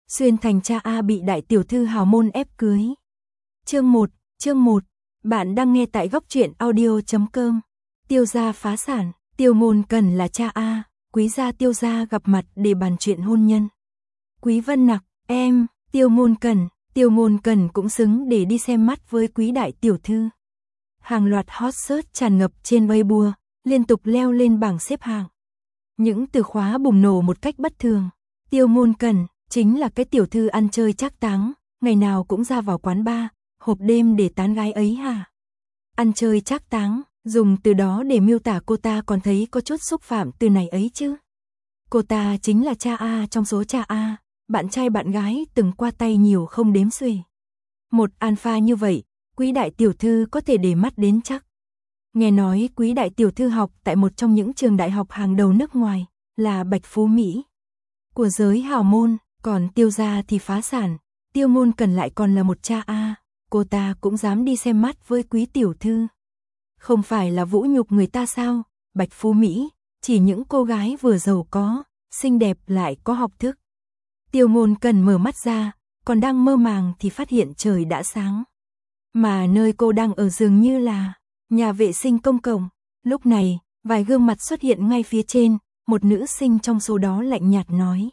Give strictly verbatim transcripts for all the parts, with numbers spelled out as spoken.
Xuyên thành cha A bị đại tiểu thư hào môn ép cưới. Chương một, chương một. Bạn đang nghe tại góc truyện audio chấm com. Tiêu gia phá sản, Tiêu Ngôn Cẩn là cha A, Quý gia Tiêu gia gặp mặt để bàn chuyện hôn nhân. Quý Vân Nặc, em, Tiêu Ngôn Cẩn, Tiêu Ngôn Cẩn cũng xứng để đi xem mắt với quý đại tiểu thư. Hàng loạt hot search tràn ngập trên Weibo, liên tục leo lên bảng xếp hạng. Những từ khóa bùng nổ một cách bất thường. Tiêu Ngôn Cẩn chính là cái tiểu thư ăn chơi trác táng, ngày nào cũng ra vào quán bar, hộp đêm để tán gái ấy hả? Ăn chơi trác táng, dùng từ đó để miêu tả cô ta còn thấy có chút xúc phạm từ này ấy chứ. Cô ta chính là cha A trong số cha A, bạn trai bạn gái từng qua tay nhiều không đếm xuể. Một alpha như vậy, quý đại tiểu thư có thể để mắt đến chắc. Nghe nói quý đại tiểu thư học tại một trong những trường đại học hàng đầu nước ngoài, là Bạch Phú Mỹ. Của giới hào môn, còn Tiêu gia thì phá sản, Tiêu Ngôn Cẩn lại còn là một cha A, cô ta cũng dám đi xem mắt với quý tiểu thư. Không phải là vũ nhục người ta sao? Bạch Phú Mỹ, chỉ những cô gái vừa giàu có, xinh đẹp lại có học thức. Tiêu Ngôn Cẩn mở mắt ra, còn đang mơ màng thì phát hiện trời đã sáng. Mà nơi cô đang ở dường như là nhà vệ sinh công cộng. Lúc này, vài gương mặt xuất hiện ngay phía trên, một nữ sinh trong số đó lạnh nhạt nói.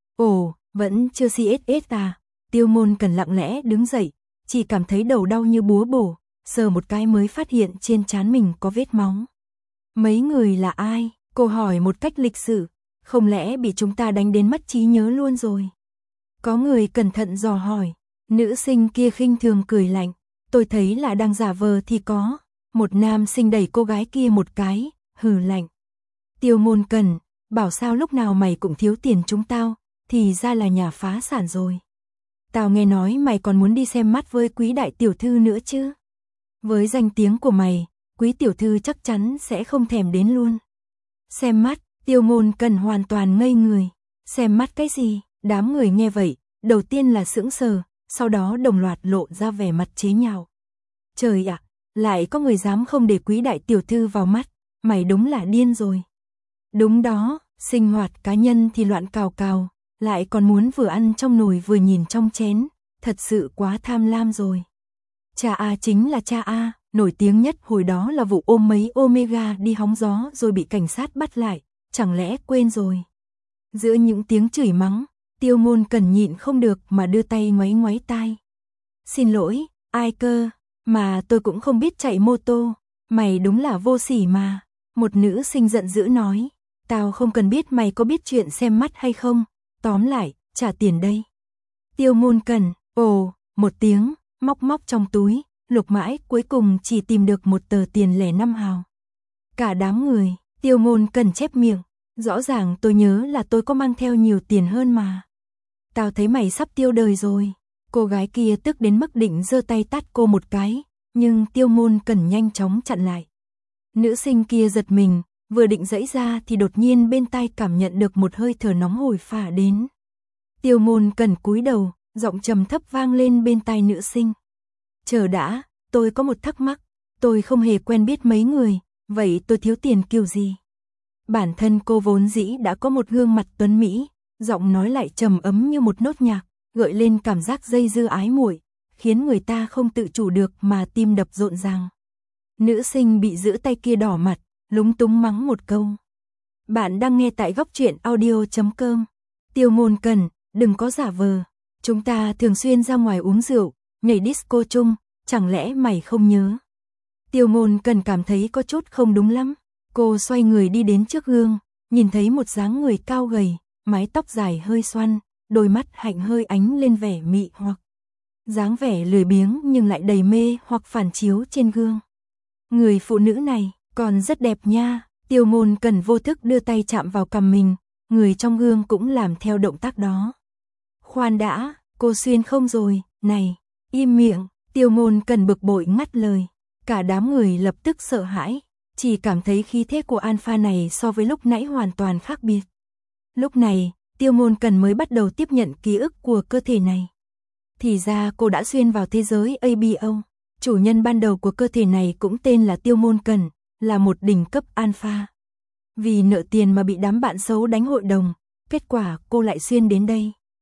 Ồ, vẫn chưa xê ét ét à? Tiêu Ngôn Cẩn lặng lẽ đứng dậy, chỉ cảm thấy đầu đau như búa bổ, sờ một cái mới phát hiện trên trán mình có vết máu. Mấy người là ai? Cô hỏi một cách lịch sự, không lẽ bị chúng ta đánh đến mất trí nhớ luôn rồi? Có người cẩn thận dò hỏi, nữ sinh kia khinh thường cười lạnh, tôi thấy là đang giả vờ thì có. Một nam sinh đẩy cô gái kia một cái, hừ lạnh. Tiêu Ngôn Cẩn, bảo sao lúc nào mày cũng thiếu tiền chúng tao, thì ra là nhà phá sản rồi. Tao nghe nói mày còn muốn đi xem mắt với quý đại tiểu thư nữa chứ. Với danh tiếng của mày, quý tiểu thư chắc chắn sẽ không thèm đến luôn. Xem mắt, Tiêu Ngôn Cẩn hoàn toàn ngây người. Xem mắt cái gì? Đám người nghe vậy, đầu tiên là sững sờ, sau đó đồng loạt lộ ra vẻ mặt chế nhạo. Trời ạ, lại có người dám không để quý đại tiểu thư vào mắt, mày đúng là điên rồi. Đúng đó, sinh hoạt cá nhân thì loạn cào cào, lại còn muốn vừa ăn trong nồi vừa nhìn trong chén, thật sự quá tham lam rồi. Cha A chính là cha A, nổi tiếng nhất hồi đó là vụ ôm mấy Omega đi hóng gió rồi bị cảnh sát bắt lại, chẳng lẽ quên rồi. Giữa những tiếng chửi mắng, Tiêu Ngôn Cẩn nhịn không được mà đưa tay ngoáy ngoáy tai. Xin lỗi, ai cơ, mà tôi cũng không biết chạy mô tô, mày đúng là vô sỉ mà. Một nữ sinh giận dữ nói, tao không cần biết mày có biết chuyện xem mắt hay không, tóm lại, trả tiền đây. Tiêu Ngôn Cẩn, ồ, một tiếng, móc móc trong túi, lục mãi cuối cùng chỉ tìm được một tờ tiền lẻ năm hào. Cả đám người, Tiêu Ngôn Cẩn chép miệng, rõ ràng tôi nhớ là tôi có mang theo nhiều tiền hơn mà. Tao thấy mày sắp tiêu đời rồi. Cô gái kia tức đến mức định giơ tay tát cô một cái, nhưng Tiêu Ngôn Cẩn nhanh chóng chặn lại. Nữ sinh kia giật mình, vừa định giãy ra thì đột nhiên bên tai cảm nhận được một hơi thở nóng hổi phả đến. Tiêu Ngôn Cẩn cúi đầu, giọng trầm thấp vang lên bên tai nữ sinh. Chờ đã, tôi có một thắc mắc, tôi không hề quen biết mấy người, vậy tôi thiếu tiền kiểu gì? Bản thân cô vốn dĩ đã có một gương mặt tuấn mỹ, giọng nói lại trầm ấm như một nốt nhạc, gợi lên cảm giác dây dưa ái muội, khiến người ta không tự chủ được mà tim đập rộn ràng. Nữ sinh bị giữ tay kia đỏ mặt, lúng túng mắng một câu. Bạn đang nghe tại góc truyện audio chấm com. Tiêu Ngôn Cẩn, đừng có giả vờ. Chúng ta thường xuyên ra ngoài uống rượu, nhảy disco chung, chẳng lẽ mày không nhớ? Tiêu Ngôn Cẩn cảm thấy có chút không đúng lắm. Cô xoay người đi đến trước gương, nhìn thấy một dáng người cao gầy, mái tóc dài hơi xoăn, đôi mắt hạnh hơi ánh lên vẻ mị hoặc. Dáng vẻ lười biếng nhưng lại đầy mê hoặc phản chiếu trên gương. Người phụ nữ này còn rất đẹp nha. Tiêu Ngôn Cẩn vô thức đưa tay chạm vào cằm mình, người trong gương cũng làm theo động tác đó. Khoan đã, cô xuyên không rồi, này, im miệng. Tiêu Ngôn Cẩn bực bội ngắt lời. Cả đám người lập tức sợ hãi, chỉ cảm thấy khí thế của alpha này so với lúc nãy hoàn toàn khác biệt. Lúc này, Tiêu Ngôn Cẩn mới bắt đầu tiếp nhận ký ức của cơ thể này. Thì ra cô đã xuyên vào thế giới a bê o. Chủ nhân ban đầu của cơ thể này cũng tên là Tiêu Ngôn Cẩn, là một đỉnh cấp alpha. Vì nợ tiền mà bị đám bạn xấu đánh hội đồng, kết quả cô lại xuyên đến đây.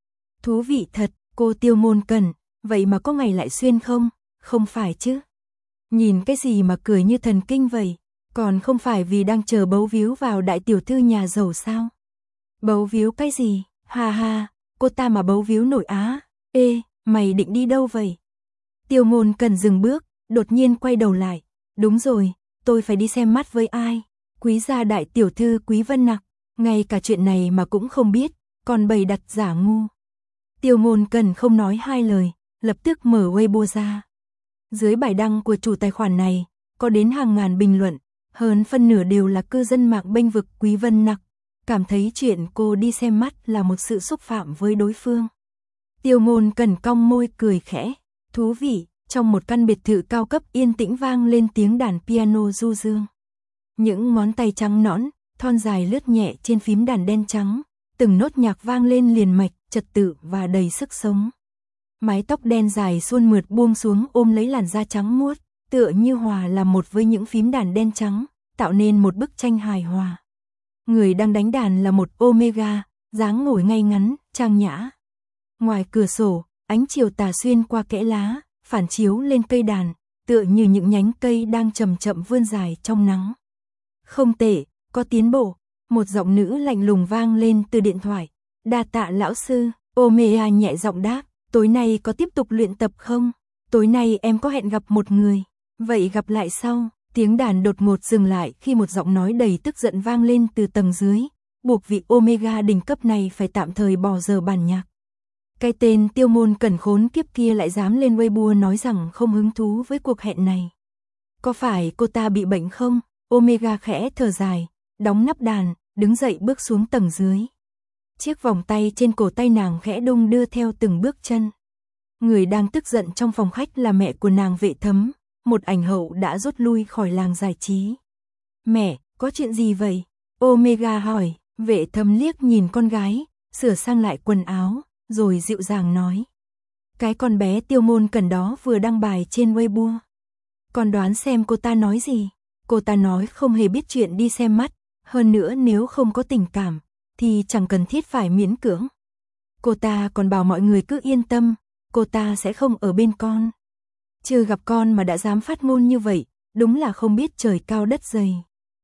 Thú vị thật, cô Tiêu Môn Cẩn, vậy mà có ngày lại xuyên không? Không phải chứ? Nhìn cái gì mà cười như thần kinh vậy? Còn không phải vì đang chờ bấu víu vào đại tiểu thư nhà giàu sao? Bấu víu cái gì? Ha ha, cô ta mà bấu víu nổi á. Ê, mày định đi đâu vậy? Tiêu Môn Cẩn dừng bước, đột nhiên quay đầu lại. Đúng rồi, tôi phải đi xem mắt với ai? Quý gia đại tiểu thư Quý Vân Nặc, ngay cả chuyện này mà cũng không biết, còn bày đặt giả ngu. Tiêu Môn Cẩn không nói hai lời, lập tức mở Weibo ra. Dưới bài đăng của chủ tài khoản này, có đến hàng ngàn bình luận, hơn phân nửa đều là cư dân mạng bênh vực Quý Vân Nặc, cảm thấy chuyện cô đi xem mắt là một sự xúc phạm với đối phương. Tiêu Môn Cẩn cong môi cười khẽ, thú vị, trong một căn biệt thự cao cấp yên tĩnh vang lên tiếng đàn piano du dương. Những ngón tay trắng nõn, thon dài lướt nhẹ trên phím đàn đen trắng, từng nốt nhạc vang lên liền mạch, trật tự và đầy sức sống. Mái tóc đen dài suôn mượt buông xuống ôm lấy làn da trắng muốt, tựa như hòa làm một với những phím đàn đen trắng, tạo nên một bức tranh hài hòa. Người đang đánh đàn là một Omega, dáng ngồi ngay ngắn, trang nhã. Ngoài cửa sổ, ánh chiều tà xuyên qua kẽ lá, phản chiếu lên cây đàn, tựa như những nhánh cây đang chậm chậm vươn dài trong nắng. Không tệ, có tiến bộ, một giọng nữ lạnh lùng vang lên từ điện thoại. Đa tạ lão sư, Omega nhẹ giọng đáp, tối nay có tiếp tục luyện tập không? Tối nay em có hẹn gặp một người, vậy gặp lại sau. Tiếng đàn đột ngột dừng lại khi một giọng nói đầy tức giận vang lên từ tầng dưới, buộc vị Omega đỉnh cấp này phải tạm thời bỏ giờ bản nhạc. Cái tên Tiêu Môn Cẩn khốn kiếp kia lại dám lên Weibo nói rằng không hứng thú với cuộc hẹn này. Có phải cô ta bị bệnh không? Omega khẽ thở dài, đóng nắp đàn, đứng dậy bước xuống tầng dưới. Chiếc vòng tay trên cổ tay nàng khẽ đung đưa theo từng bước chân. Người đang tức giận trong phòng khách là mẹ của nàng Vệ Thấm, một ảnh hậu đã rút lui khỏi làng giải trí. Mẹ, có chuyện gì vậy? Omega hỏi. Vệ Thấm liếc nhìn con gái, sửa sang lại quần áo, rồi dịu dàng nói. Cái con bé Tiêu Môn Cẩn đó vừa đăng bài trên Weibo. Con đoán xem cô ta nói gì? Cô ta nói không hề biết chuyện đi xem mắt, hơn nữa nếu không có tình cảm, thì chẳng cần thiết phải miễn cưỡng. Cô ta còn bảo mọi người cứ yên tâm, cô ta sẽ không ở bên con. Chưa gặp con mà đã dám phát ngôn như vậy, đúng là không biết trời cao đất dày.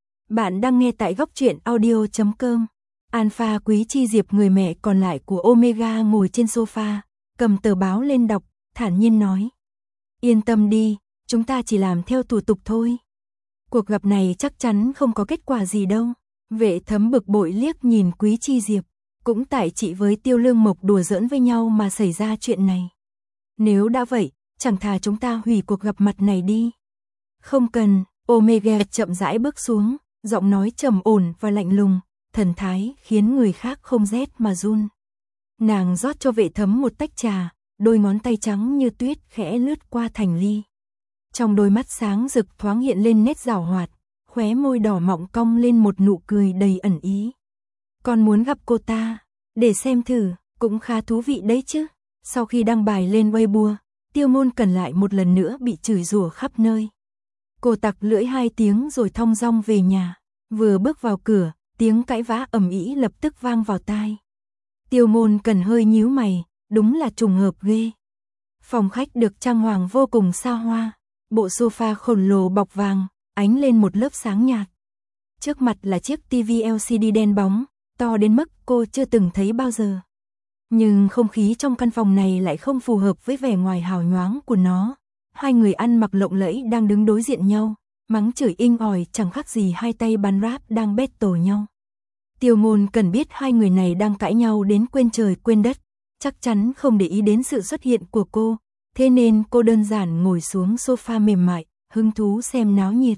Bạn đang nghe tại góc truyện audio chấm com. Alpha Quý Chi Diệp, người mẹ còn lại của Omega, ngồi trên sofa, cầm tờ báo lên đọc, thản nhiên nói. Yên tâm đi, chúng ta chỉ làm theo thủ tục thôi. Cuộc gặp này chắc chắn không có kết quả gì đâu. Vệ Thấm bực bội liếc nhìn Quý Chi Diệp, cũng tại chị với Tiêu Lương Mộc đùa giỡn với nhau mà xảy ra chuyện này. Nếu đã vậy, chẳng thà chúng ta hủy cuộc gặp mặt này đi. Không cần, Omega chậm rãi bước xuống, giọng nói trầm ổn và lạnh lùng, thần thái khiến người khác không rét mà run. Nàng rót cho Vệ Thấm một tách trà, đôi ngón tay trắng như tuyết khẽ lướt qua thành ly. Trong đôi mắt sáng rực thoáng hiện lên nét giảo hoạt, khóe môi đỏ mọng cong lên một nụ cười đầy ẩn ý. Con muốn gặp cô ta, để xem thử, cũng khá thú vị đấy chứ. Sau khi đăng bài lên Weibo, Tiêu Môn Cẩn lại một lần nữa bị chửi rủa khắp nơi. Cô tặc lưỡi hai tiếng rồi thong dong về nhà. Vừa bước vào cửa, tiếng cãi vã ầm ĩ lập tức vang vào tai. Tiêu Môn Cẩn hơi nhíu mày, đúng là trùng hợp ghê. Phòng khách được trang hoàng vô cùng xa hoa, bộ sofa khổng lồ bọc vàng, ánh lên một lớp sáng nhạt. Trước mặt là chiếc tivi lờ xê đê đen bóng, to đến mức cô chưa từng thấy bao giờ. Nhưng không khí trong căn phòng này lại không phù hợp với vẻ ngoài hào nhoáng của nó. Hai người ăn mặc lộng lẫy đang đứng đối diện nhau, mắng chửi inh ỏi chẳng khác gì hai tay bắn rap đang battle nhau. Tiêu Môn Cẩn biết hai người này đang cãi nhau đến quên trời quên đất, chắc chắn không để ý đến sự xuất hiện của cô, thế nên cô đơn giản ngồi xuống sofa mềm mại, hứng thú xem náo nhiệt.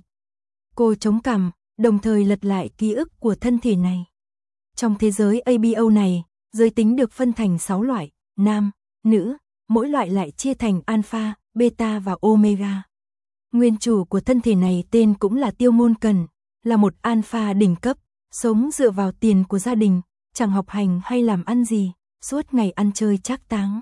Cô chống cằm, đồng thời lật lại ký ức của thân thể này. Trong thế giới a bê o này, giới tính được phân thành sáu loại, nam, nữ, mỗi loại lại chia thành alpha, beta và omega. Nguyên chủ của thân thể này tên cũng là Tiêu Môn Cẩn, là một alpha đỉnh cấp, sống dựa vào tiền của gia đình, chẳng học hành hay làm ăn gì, suốt ngày ăn chơi trác táng.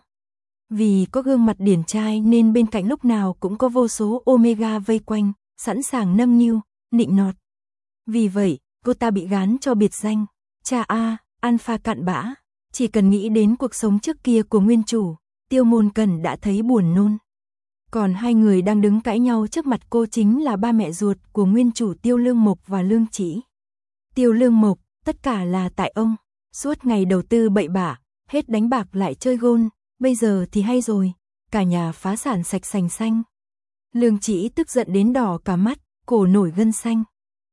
Vì có gương mặt điển trai nên bên cạnh lúc nào cũng có vô số omega vây quanh, sẵn sàng nâng niu, nịnh nọt. Vì vậy, cô ta bị gán cho biệt danh, cha A, alpha cặn bã. Chỉ cần nghĩ đến cuộc sống trước kia của nguyên chủ, Tiêu Môn Cần đã thấy buồn nôn. Còn hai người đang đứng cãi nhau trước mặt cô chính là ba mẹ ruột của nguyên chủ Tiêu Lương Mộc và Lương Chỉ. Tiêu Lương Mộc, tất cả là tại ông, suốt ngày đầu tư bậy bạ, hết đánh bạc lại chơi gôn, bây giờ thì hay rồi, cả nhà phá sản sạch sành xanh. Lương Chỉ tức giận đến đỏ cả mắt, cổ nổi gân xanh.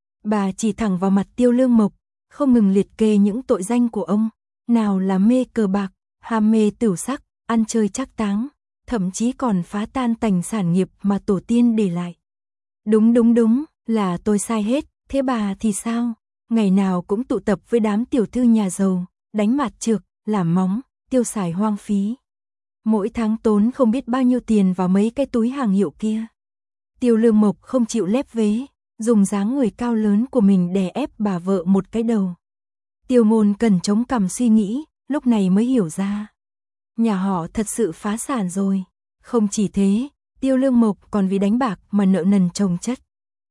Bà chỉ thẳng vào mặt Tiêu Lương Mộc, không ngừng liệt kê những tội danh của ông, nào là mê cờ bạc, ham mê tửu sắc, ăn chơi trác táng, thậm chí còn phá tan tành sản nghiệp mà tổ tiên để lại. Đúng đúng đúng, là tôi sai hết, thế bà thì sao? Ngày nào cũng tụ tập với đám tiểu thư nhà giàu, đánh mạt trược, làm móng, tiêu xài hoang phí. Mỗi tháng tốn không biết bao nhiêu tiền vào mấy cái túi hàng hiệu kia. Tiêu Lương Mộc không chịu lép vế, dùng dáng người cao lớn của mình đè ép bà vợ một cái đầu. Tiêu Môn Cần chống cằm suy nghĩ, lúc này mới hiểu ra. Nhà họ thật sự phá sản rồi. Không chỉ thế, Tiêu Lương Mộc còn vì đánh bạc mà nợ nần chồng chất.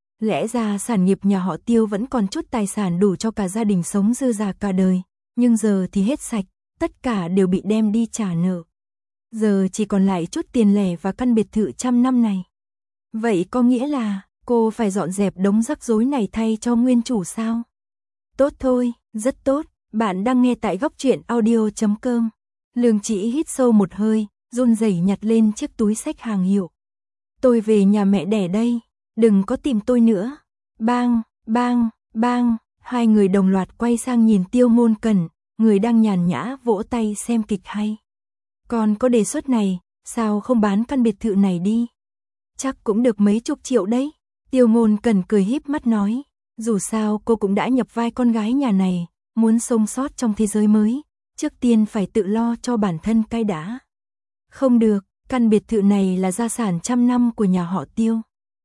Lẽ ra sản nghiệp nhà họ Tiêu vẫn còn chút tài sản đủ cho cả gia đình sống dư dả cả đời, nhưng giờ thì hết sạch, tất cả đều bị đem đi trả nợ. Giờ chỉ còn lại chút tiền lẻ và căn biệt thự trăm năm này. Vậy có nghĩa là cô phải dọn dẹp đống rắc rối này thay cho nguyên chủ sao? Tốt thôi, rất tốt, bạn đang nghe tại góc truyện audio chấm com. Lương Chỉ hít sâu một hơi, run rẩy nhặt lên chiếc túi xách hàng hiệu. Tôi về nhà mẹ đẻ đây, đừng có tìm tôi nữa. Bang, bang, bang, hai người đồng loạt quay sang nhìn Tiêu Môn Cần, người đang nhàn nhã vỗ tay xem kịch hay. Còn có đề xuất này, sao không bán căn biệt thự này đi? Chắc cũng được mấy chục triệu đấy. Tiêu Môn Cần cười híp mắt nói, dù sao cô cũng đã nhập vai con gái nhà này, muốn sống sót trong thế giới mới, trước tiên phải tự lo cho bản thân cái đã. Không được, căn biệt thự này là gia sản trăm năm của nhà họ Tiêu.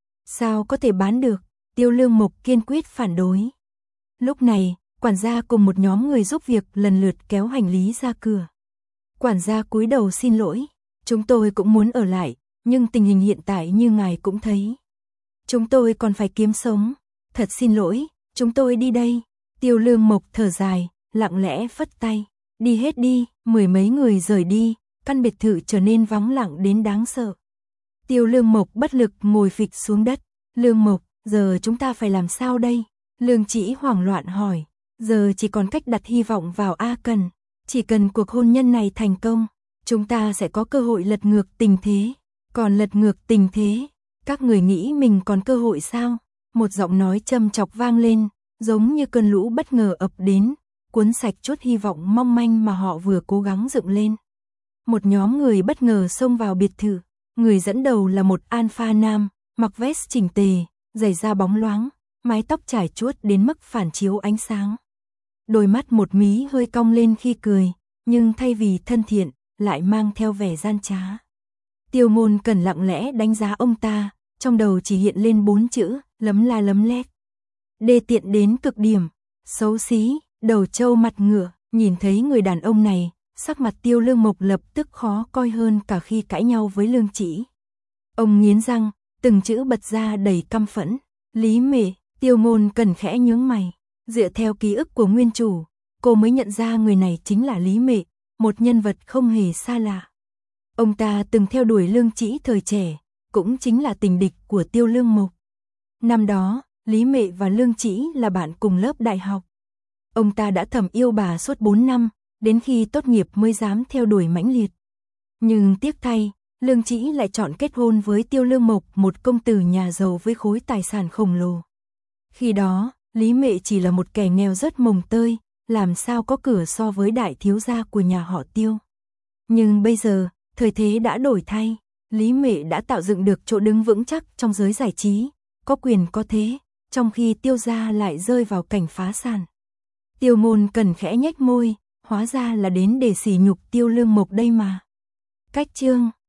Sao có thể bán được? Tiêu Lương Mộc kiên quyết phản đối. Lúc này, quản gia cùng một nhóm người giúp việc lần lượt kéo hành lý ra cửa. Quản gia cúi đầu xin lỗi, chúng tôi cũng muốn ở lại, nhưng tình hình hiện tại như ngài cũng thấy. Chúng tôi còn phải kiếm sống, thật xin lỗi, chúng tôi đi đây. Tiêu Lương Mộc thở dài, lặng lẽ phất tay, đi hết đi, mười mấy người rời đi, căn biệt thự trở nên vắng lặng đến đáng sợ. Tiêu Lương Mộc bất lực ngồi phịch xuống đất, Lương Mộc, giờ chúng ta phải làm sao đây? Lương Chỉ hoảng loạn hỏi, giờ chỉ còn cách đặt hy vọng vào A Cần, chỉ cần cuộc hôn nhân này thành công, chúng ta sẽ có cơ hội lật ngược tình thế. Còn lật ngược tình thế, các người nghĩ mình còn cơ hội sao? Một giọng nói châm chọc vang lên, giống như cơn lũ bất ngờ ập đến, cuốn sạch chút hy vọng mong manh mà họ vừa cố gắng dựng lên. Một nhóm người bất ngờ xông vào biệt thự, người dẫn đầu là một alpha nam, mặc vest chỉnh tề, giày da bóng loáng, mái tóc trải chuốt đến mức phản chiếu ánh sáng. Đôi mắt một mí hơi cong lên khi cười, nhưng thay vì thân thiện, lại mang theo vẻ gian trá. Tiêu Môn Cần lặng lẽ đánh giá ông ta, trong đầu chỉ hiện lên bốn chữ, lấm la lấm lét. Đê tiện đến cực điểm, xấu xí, đầu trâu mặt ngựa, nhìn thấy người đàn ông này, sắc mặt Tiêu Lương Mộc lập tức khó coi hơn cả khi cãi nhau với Lương Chỉ. Ông nghiến răng, từng chữ bật ra đầy căm phẫn, Lý Mệ. Tiêu Môn Cần khẽ nhướng mày, dựa theo ký ức của nguyên chủ, cô mới nhận ra người này chính là Lý Mệ, một nhân vật không hề xa lạ. Ông ta từng theo đuổi Lương Chỉ thời trẻ, cũng chính là tình địch của Tiêu Lương Mộc. Năm đó, Lý Mệ và Lương Chỉ là bạn cùng lớp đại học. Ông ta đã thầm yêu bà suốt bốn năm, đến khi tốt nghiệp mới dám theo đuổi mãnh liệt. Nhưng tiếc thay, Lương Chỉ lại chọn kết hôn với Tiêu Lương Mộc, một công tử nhà giàu với khối tài sản khổng lồ. Khi đó, Lý Mệ chỉ là một kẻ nghèo rất mồng tơi, làm sao có cửa so với đại thiếu gia của nhà họ Tiêu. Nhưng bây giờ, thời thế đã đổi thay, Lý Mệ đã tạo dựng được chỗ đứng vững chắc trong giới giải trí, có quyền có thế, trong khi Tiêu gia lại rơi vào cảnh phá sản. Tiêu Môn Cần khẽ nhếch môi, hóa ra là đến để sỉ nhục Tiêu Lương Mộc đây mà. Cách chương